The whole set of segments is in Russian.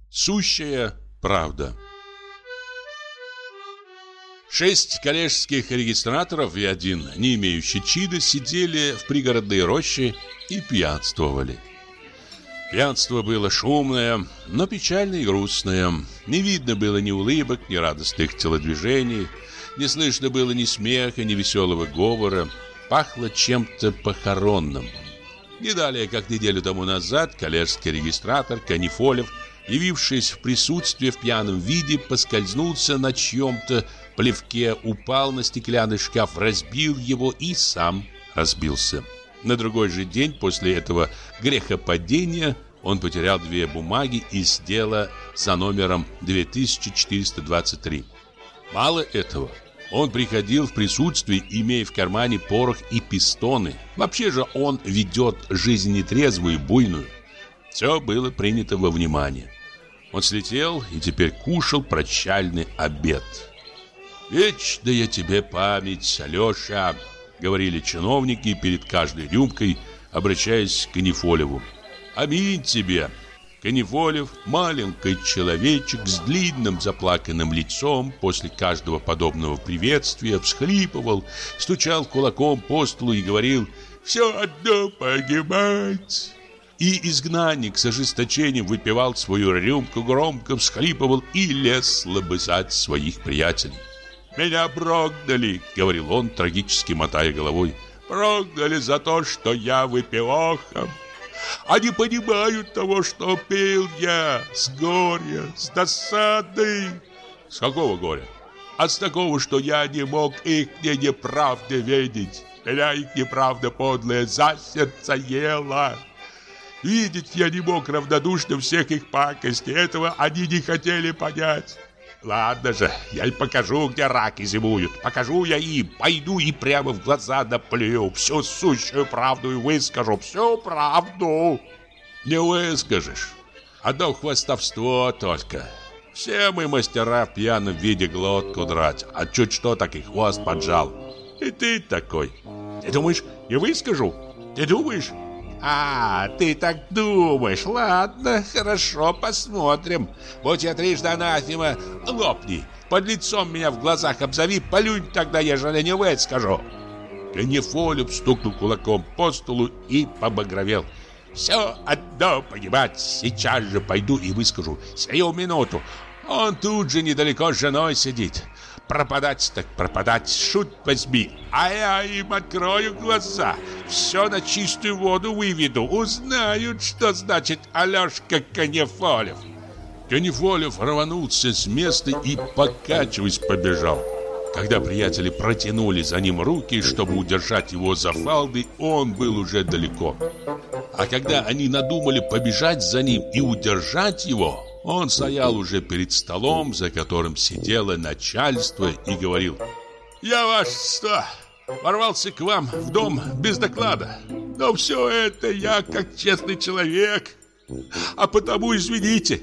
Сущая правда. 6 коллежских регистраторов и один, не имеющий чина, сидели в пригородной роще и пьянствовали. Пьянство было шумное, но печальное и грустное. Не видно было ни улыбок, ни радостных телодвижений, не слышно было ни смеха, ни веселого говора. Пахло чем-то похоронным. Не далее, как неделю тому назад, коллежский регистратор Канифолев, явившись в присутствие в пьяном виде, поскользнулся на чьем-то плевке, упал на стеклянный шкаф, разбил его и сам разбился. На другой же день после этого грехопадения он потерял 2 бумаги из дела за номером 2423. Мало этого, он приходил в присутствие, имея в кармане порох и пистоны. Вообще же он ведет жизнь нетрезвую и буйную. Все было принято во внимание. Он слетел и теперь кушал прощальный обед. «Вечная тебе память, Алеша», — говорили чиновники перед каждой рюмкой, обращаясь к Канифолеву. «Аминь тебе». Канифолев, маленький человечек с длинным заплаканным лицом, после каждого подобного приветствия всхлипывал, стучал кулаком по столу и говорил: «Все одно погибать». И изгнанник с ожесточением выпивал свою рюмку, громко всхлипывал и лез лобызать своих приятелей. «Меня прогнали», — говорил он, трагически мотая головой. «Прогнали за то, что я выпивохом. Они понимают того, что пил я с горя, с досады». «С какого горя?» «А с такого, что я не мог их неправды видеть. Меня их неправда подлая за сердце ела. Видеть я не мог равнодушно всех их пакостей. Этого они не хотели понять. Ладно же, я им покажу, где раки зимуют. Покажу я им, пойду и прямо в глаза наплюю. Всю сущую правду и выскажу, всю правду». «Не выскажешь. Одно хвастовство только. Все мы мастера в пьяном виде глотку драть. А чуть что, так и хвост поджал. И ты такой. Ты думаешь, не выскажу? Ты думаешь?» «А, ты так думаешь. Ладно, хорошо, посмотрим. Будь я трижды анафема, лопни. Под лицом меня в глазах обзови, полюнь тогда, ежели не выскажу». Канифолев стукнул кулаком по столу и побагровел. «Все одно погибать. Сейчас же пойду и выскажу. Сию минуту. Он тут же недалеко с женой сидит. Пропадать так пропадать, шут возьми. А я им открою глаза. Все на чистую воду выведу. Узнают, что значит Алешка Канифолев». Канифолев рванулся с места и, покачиваясь, побежал. Когда приятели протянули за ним руки, чтобы удержать его за фалды, он был уже далеко. А когда они надумали побежать за ним и удержать его, он стоял уже перед столом, за которым сидело начальство, и говорил: «Я, вашество, ворвался к вам в дом без доклада. Но все это я как честный человек, а потому извините.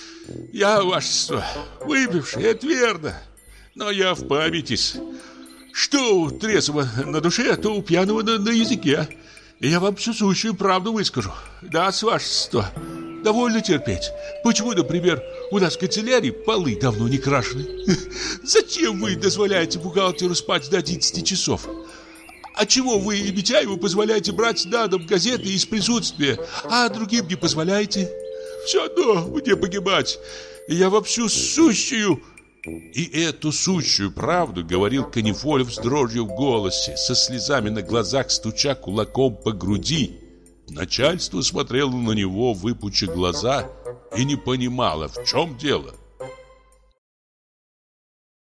Я, вашество, выпивший, это верно, но я в памяти-с. Что у трезвого на душе, то у пьяного на языке. И я вам всю сущую правду выскажу. Да, с вашества. Довольно терпеть. Почему, например, у нас в канцелярии полы давно не крашены? Зачем вы дозволяете бухгалтеру спать до 11 часов? А чего вы и Митяеву позволяете брать на дом газеты из присутствия, а другим не позволяете? Все одно мне погибать. И я во всю сущую... И эту сущую правду говорил Канифолев с дрожью в голосе, со слезами на глазах, стуча кулаком по груди. Начальство смотрело на него, выпучив глаза, и не понимало, в чем дело.